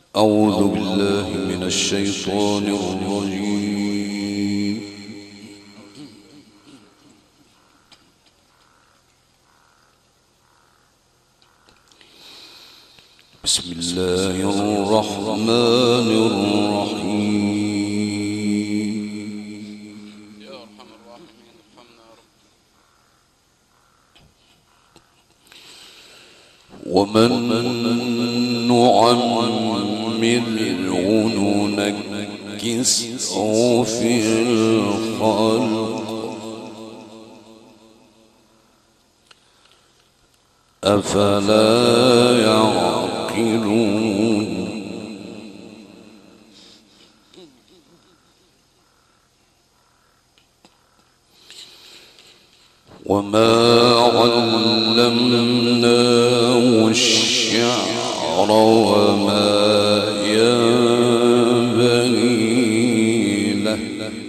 أعوذ بالله من الشيطان الرجيم. بسم الله الرحمن الرحيم. يا أرحم الراحمين ارحمنا يا رب. ومن نعمره ننكسه في الخلق أفلا يعقلون. وما علمناه الشعر وما ينبغي له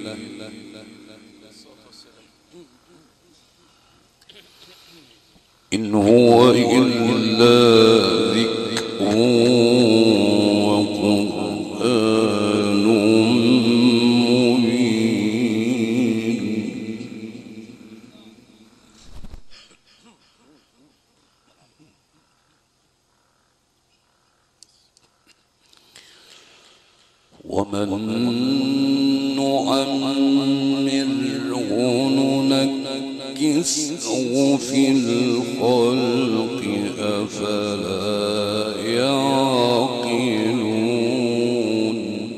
إن هو إلا ذكر وقرآن مبين. ومن نعمره ننكسه في الخلق أفلا يعقلون.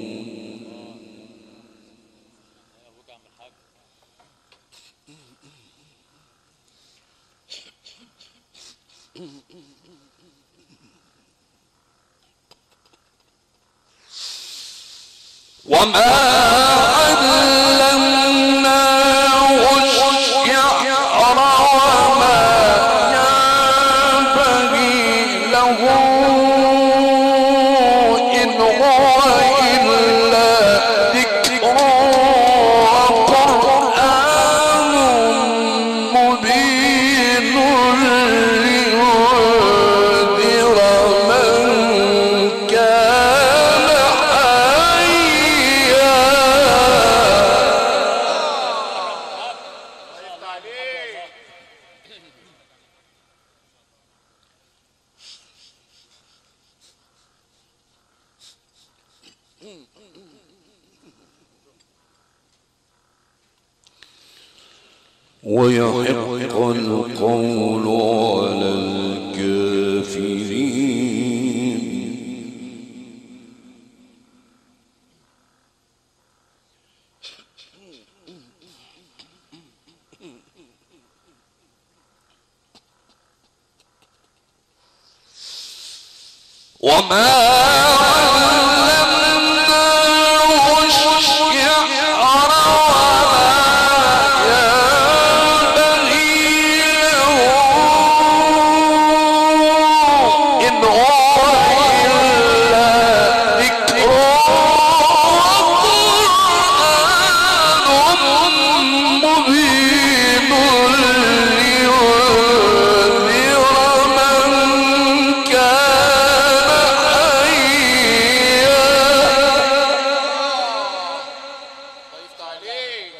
وما علمناه الشعر وما ينبغي له إن هو إلا ذكر وقرآن مبين لينذر من كان حيا. ويحق القول على الكافرين. وما علمناه الشعر وما ينبغي له إن هو إلا ذكر وقرآن مبين لينذر من كان حيا. طيب عليك.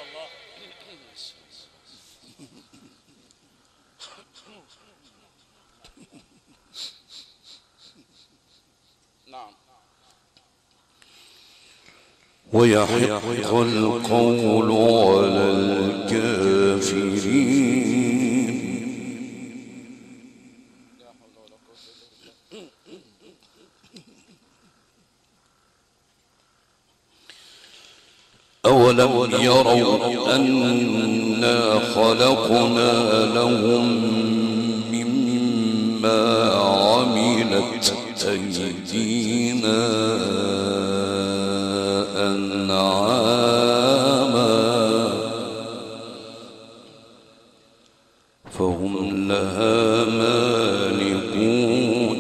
نعم. ويحق القول على الكافرين. لا حول ولا قوة إلا بالله. أولم يروا أنا خلقنا لهم مما عملت أيدينا أنعاما فهم لها مالكون.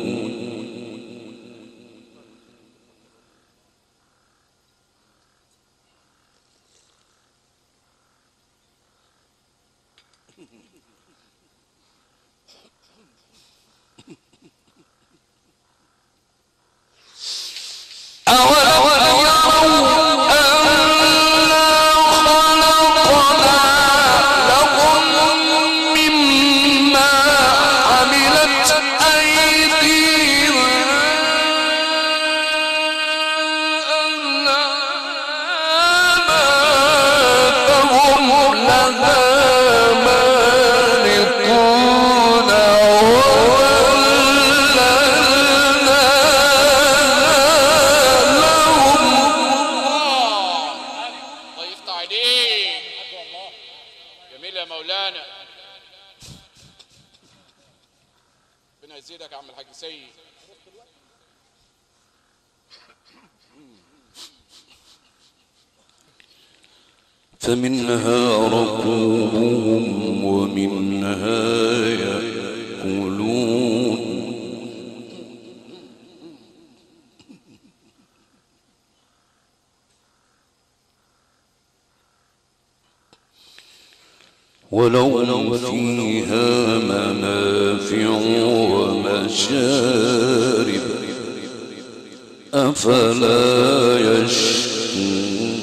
يا مولانا. ربنا يزيدك يا عم الحاج سيد. فمنها ركوبهم ومنها يأكلون ولهم فيها منافع ومشارب أفلا يشكرون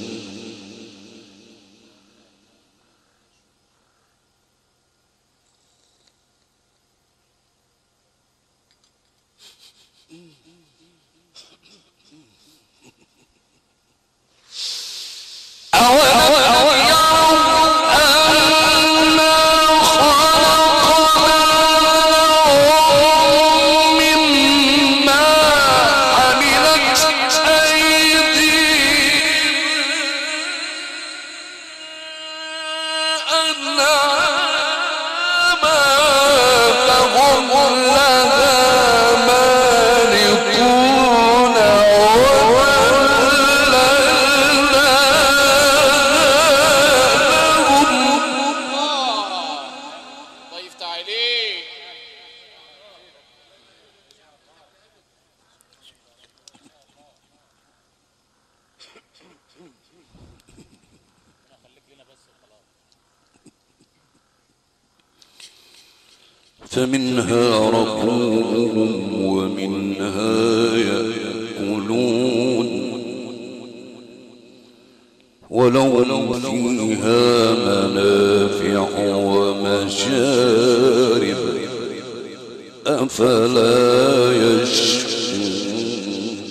فمنها ركوبهم ومنها يأكلون ولهم فيها منافع ومشارب أفلا يشكرون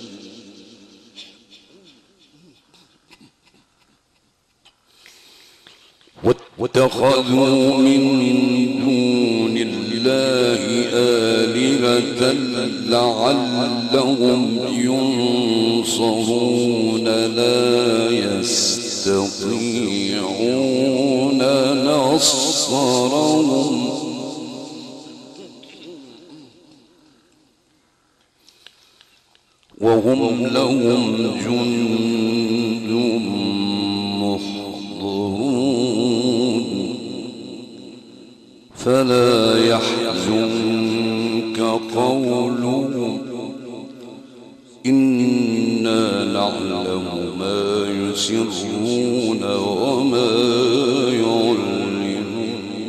واتخذوا من دون الله آلهة لعلهم ينصرون لا يستطيعون نصرهم وهم لهم جند محضرون فلا يحزنك قولهم إنا نعلم ما يسرون وما يعلنون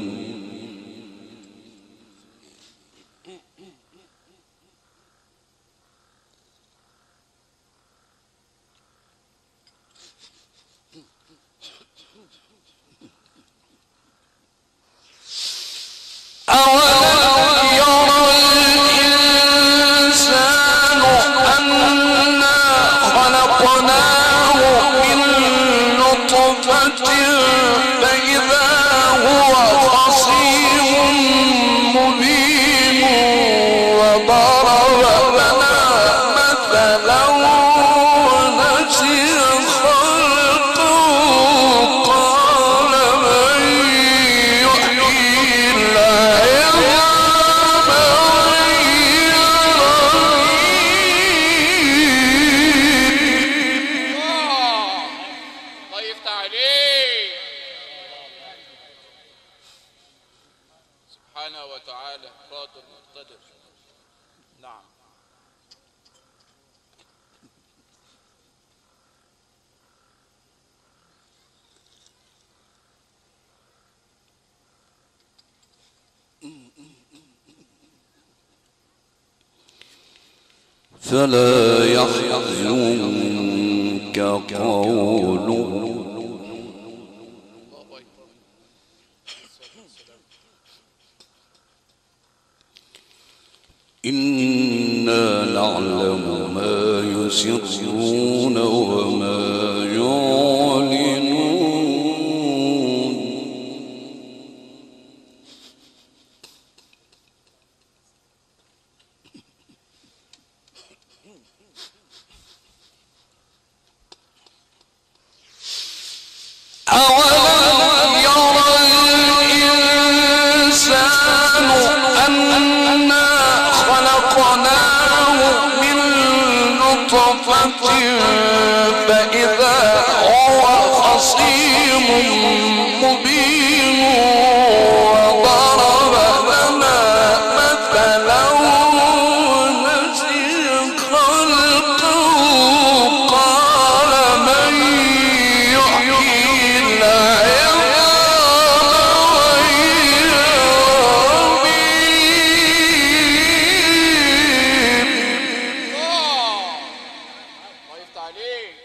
فلا يحزنك قولهم إنا نعلم ما يسرون وما يعلنون أولم يروا صفصفة فإذا هو خصيم مبين وضرب لنا مثلا ونسي خلقه قال من يحيي العظام وهي رميم. الله يفتح عليك.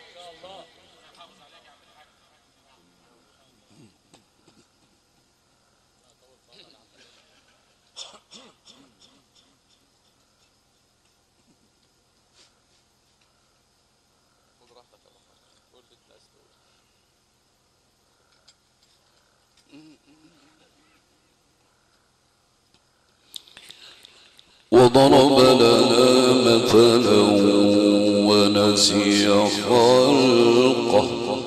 خد راحتك يا بابا. قول لي الناس دول. وضرب لنا مثلا ونسي خلقه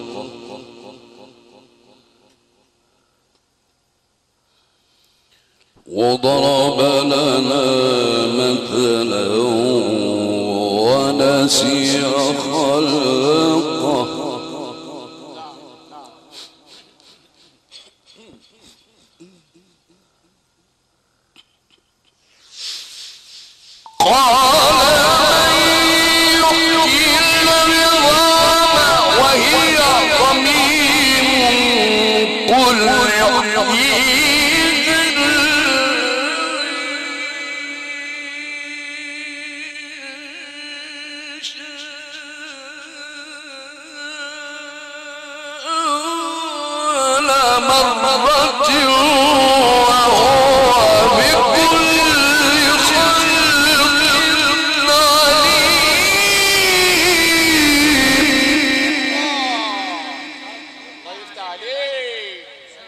وضرب لنا مثلا ونسي خلقه قال من يحيي العظام وهي رميم قل مرة وهو بكل خلق عليم. الله يفتح عليك.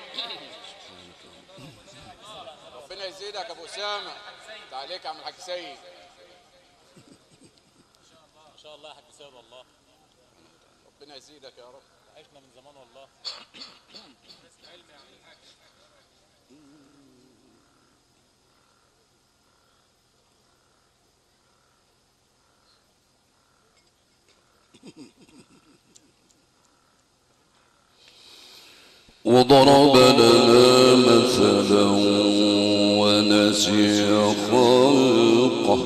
ربنا يزيدك يا ابو اسامه. انت عليك يا عم الحاج سيد. ما شاء الله يا حاج سيد والله. ربنا يزيدك يا رب. عشنا من زمان والله. وضرب لنا مثلا ونسي خلقه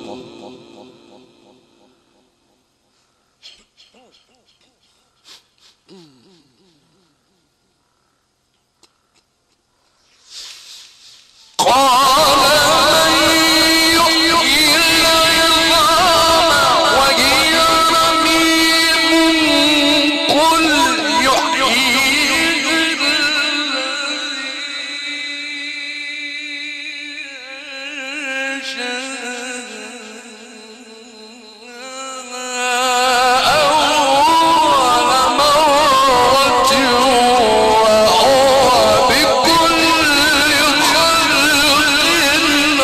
قال من يحيي العظام وهي رميم قل يحييها أول مرة وهو بكل خلق عليم.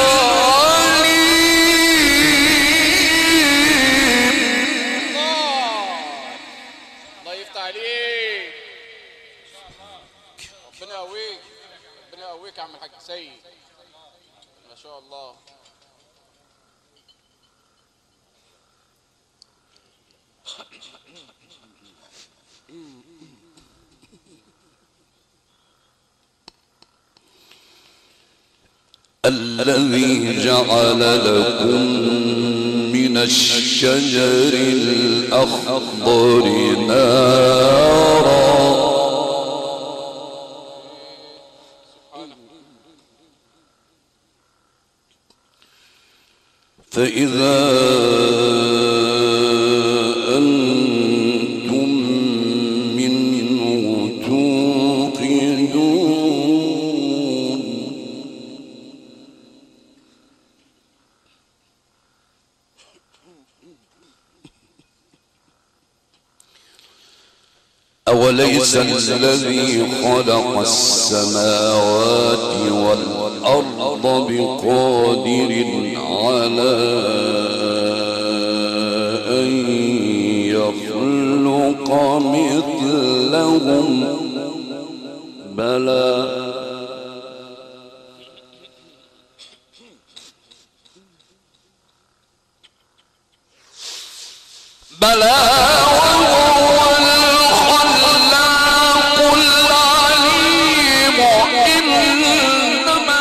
الله يفتح عليك. ربنا يقويك. ربنا يقويك يا عم الحاج سيد. ما شاء الله. الذي جعل لكم من الشجر الأخضر نارا فإذا أنتم منه توقدون. أوليس الذي خلق السماوات والأرض بقادر على أن يخلق مثلهم بلى بلى وهو الخلاق العليم إنما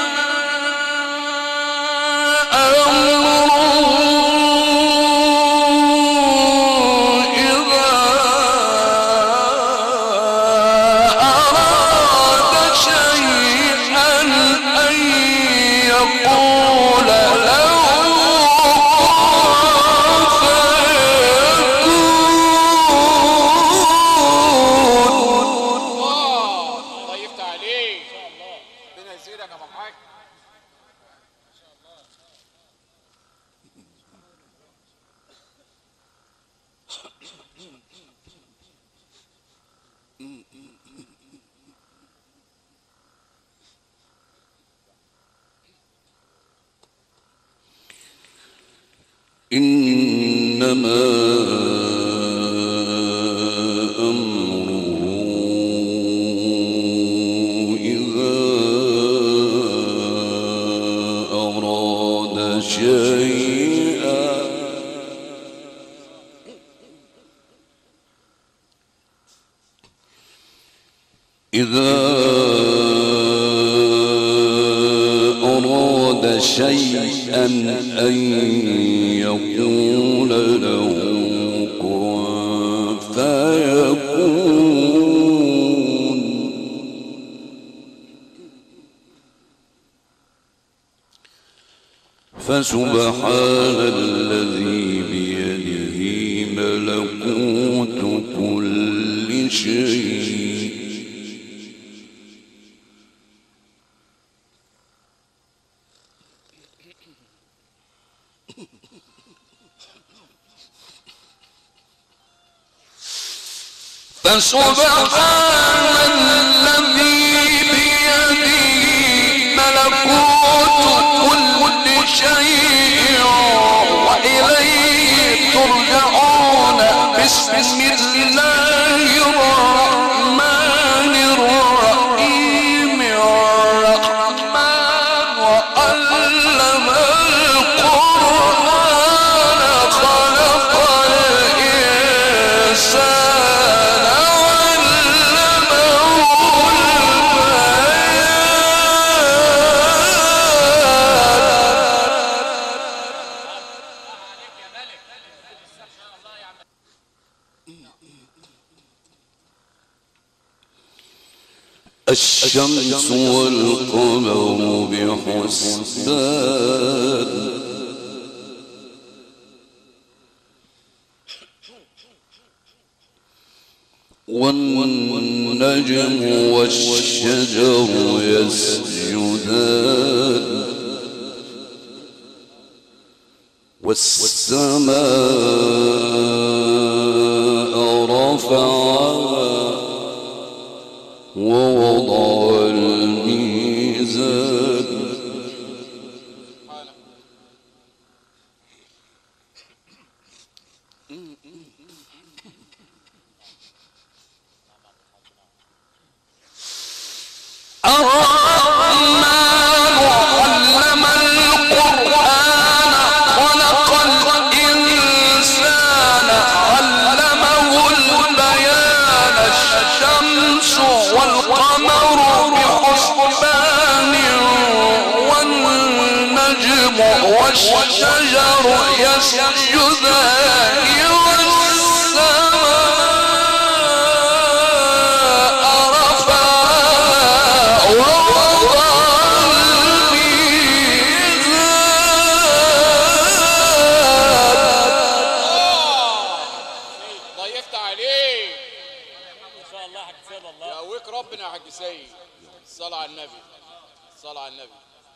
إنما أمره إذا أراد شيئا أن يقول له كن فيكون فسبحان الذي بيده ملكوت كل شيء فسبحان الذي بيده ملكوت كل شيء وإليه ترجعون بسم الله الرحمن الرحيم الرحمن وعلم القرآن خلق الإنسان الشمس والقمر بحسبان والنجم والشجر يسجدان والسماء رفعها ووضع الميزان الرحمن علم القرآن خلق الإنسان علمه البيان الشمس والقمر بحسبان والنجم والشجر يسجدان ربنا يا حاج سيد. الصلاة على النبي، الصلاة على النبي.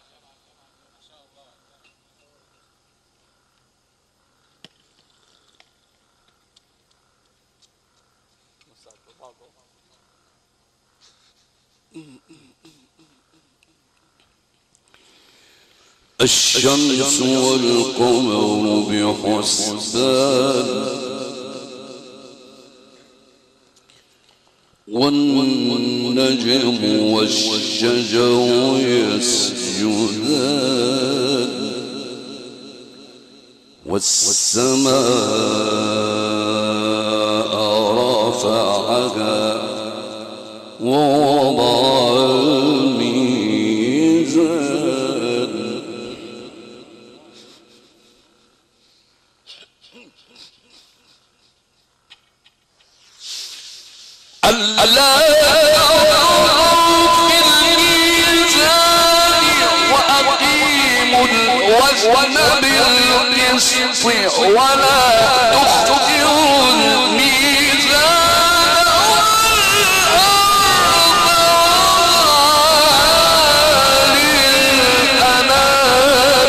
الشمس والقمر بحسبان والنجم والشجر يسجدان والسماء رفعها ووضع الميزان ألا تطغوا في الميزان وأقيموا الوزن بالقسط ولا تخسروا الميزان والأرض للأنام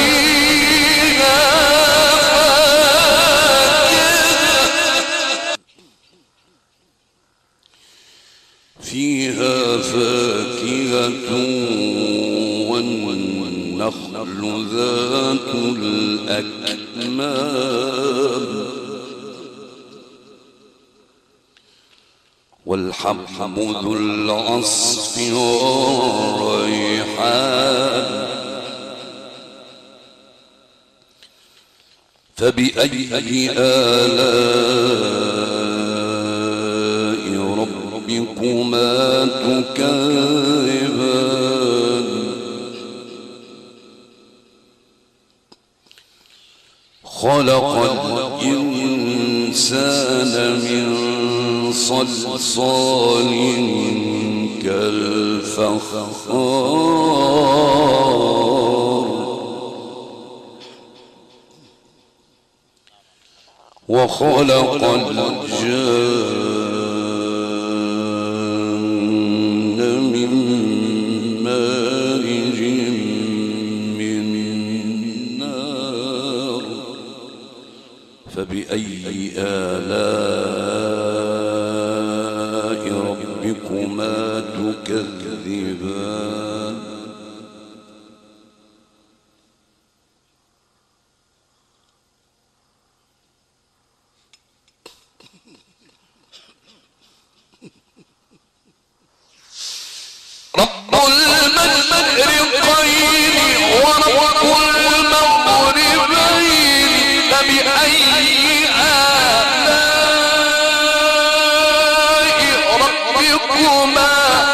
فيها فاكهة والنخل ذات الأكمام والحب ذو العصف والريحان فبأي آلاء ربكما تكذبان خلق الإنسان من صلصال كالفخار وخلق الجن من مارج من نار فبأي آلاء ربكما تكذبان رب المشرقين ورب المغربين فبأي آلاء ربكما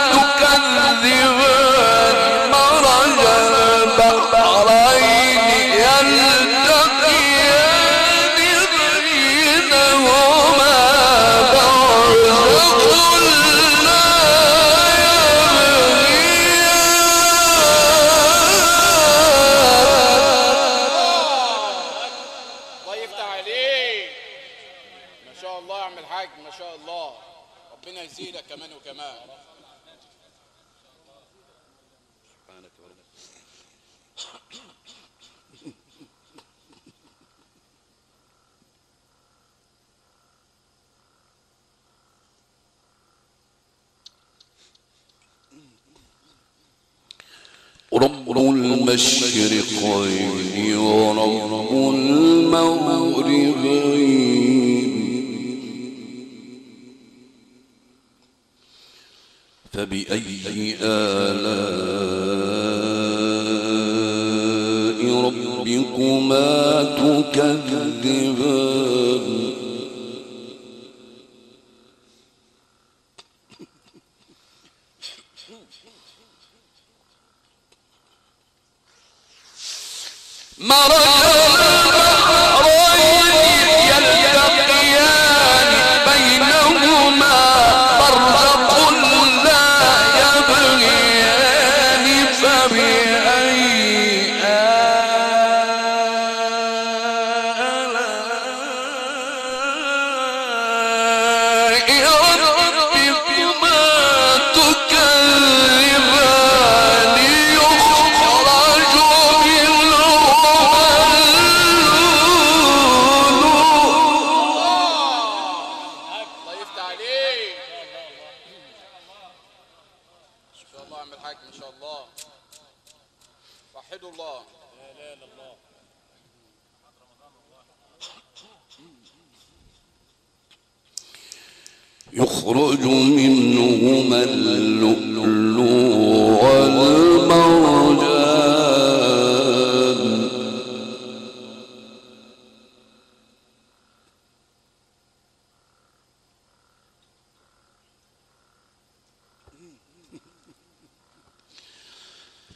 تكذبان مرج البحرين يلتقيان بينهما برزخ ربنا يزيدك كمان وكمان. سبحانك يا رب. رب المشرقين ورب المغربين فبأي آلاء ربكما تكذبان مرج البحرين يلتقيان بينهما برزخ لا يبغيان فبأي آلاء ربكما تكذبان يخرج يخرج منهما اللؤلؤ والمرجان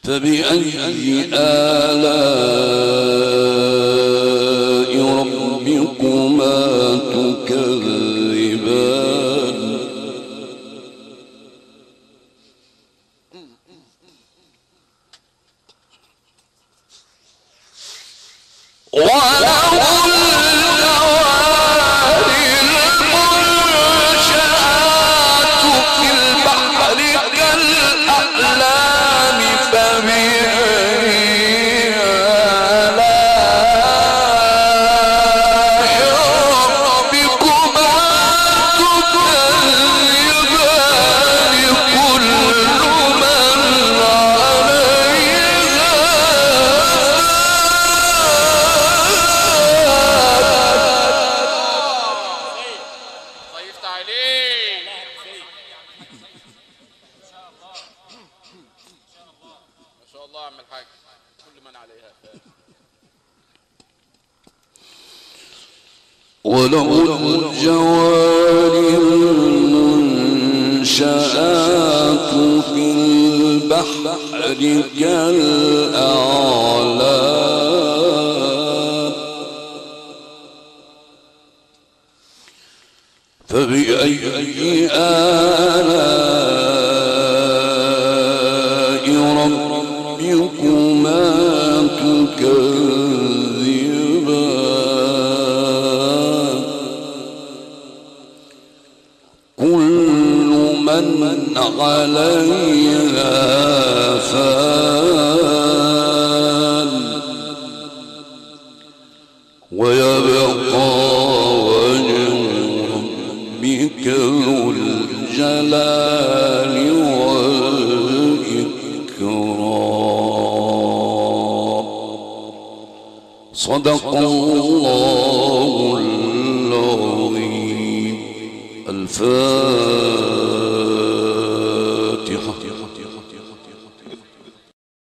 فبأي آلاء ربكما تكذبان وله الجوار المنشآت في البحر كالأعلام فبأي آلاء ربكما تكذبان كل من عليها ضيفت عليه. ما شاء الله يا عم الحاج، كل من عليها فان. وله الجوار المنشآت في البحر كالأعلام فبأي آلاء ربكما تكذبان كل من عليها فان ويبقى وجه ربك ذو الجلال والإكرام. صدق الله العظيم. الفاتحة.